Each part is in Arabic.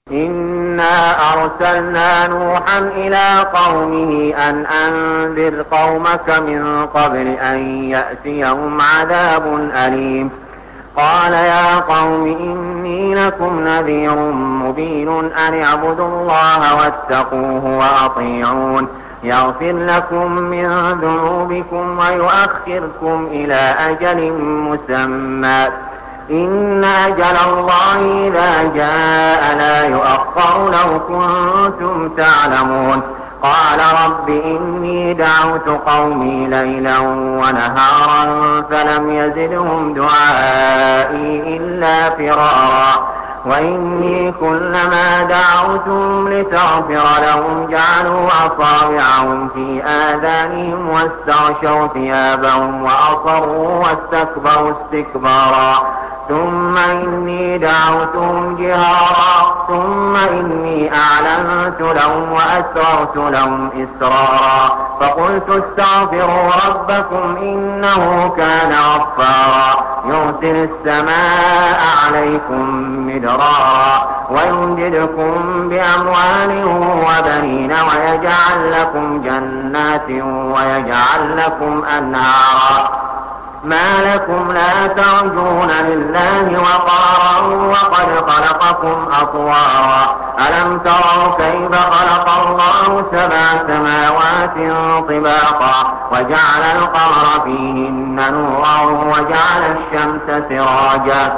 إنا أرسلنا نوحا إلى قومه أن أنذر قومك من قبل أن يأتيهم عذاب أليم. قال يا قوم إني لكم نذير مبين أن اعبدوا الله واتقوه وأطيعون يغفر لكم من ذنوبكم ويؤخركم إلى أجل مسمى إن أجل الله إذا جاء لا يؤخر لو كنتم تعلمون. قال رب إني دعوت قومي ليلا ونهارا فلم يزدهم دعائي إلا فرارا وإني كلما دعوتهم لتغفر لهم جعلوا أصابعهم في آذانهم واستغشوا ثيابهم وأصروا واستكبروا استكبارا ثم إني دعوتهم جهارا ثم إني أعلنت لهم وأسررت لهم إسرارا فقلت استغفروا ربكم إنه كان غفارا يرسل السماء عليكم مدرارا ويمددكم بأموال وبنين ويجعل لكم جنات ويجعل لكم أنهارا ما لكم لا ترجون لله وقارا وقد خلقكم أطوارا ألم تروا كيف خلق الله 7 سماوات طباقا وجعل القمر فيهن نورا وجعل الشمس سراجا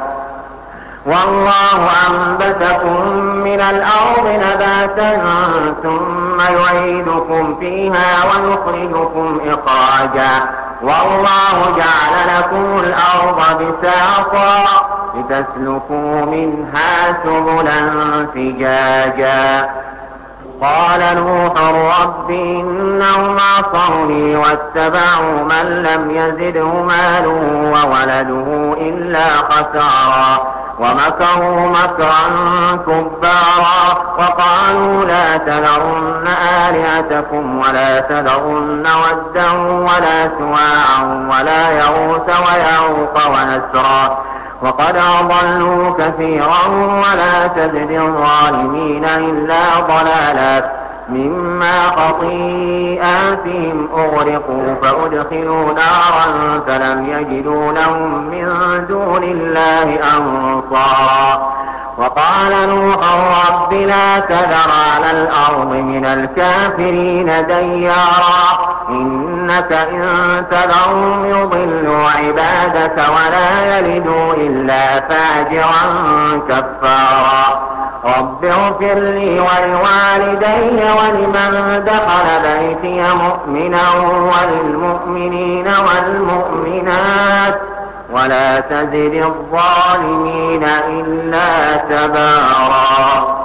والله أنبتكم من الأرض نباتا ثم يعيدكم فيها ويخرجكم إخراجا والله جعل لكم الأرض بساطا لتسلكوا منها سبلا فجاجا. قال نوح رب إنهم عصوني واتبعوا من لم يزده ماله وولده إلا خسارا ومكروا مكرا كبارا وقالوا لا تذرن آلهتكم ولا تذرن ودا ولا سواعا ولا يغوث ويعوق ونسرا وقد أضلوا كثيرا ولا تزد الظالمين إلا ضلالا مما خطيئاتهم أغرقوا فأدخلوا نارا فلم يجدوا لهم من دون الله أنصارا وقال نوح رب لا تذر على الأرض من الكافرين ديارا إنك إن تذرهم يضلوا عبادك ولا يلدوا إلا فاجرا كفارا رب اغفر لي ولوالدي ولمن دخل بيتي مؤمنا وللمؤمنين والمؤمنات ولا تزد الظالمين إلا تبارا.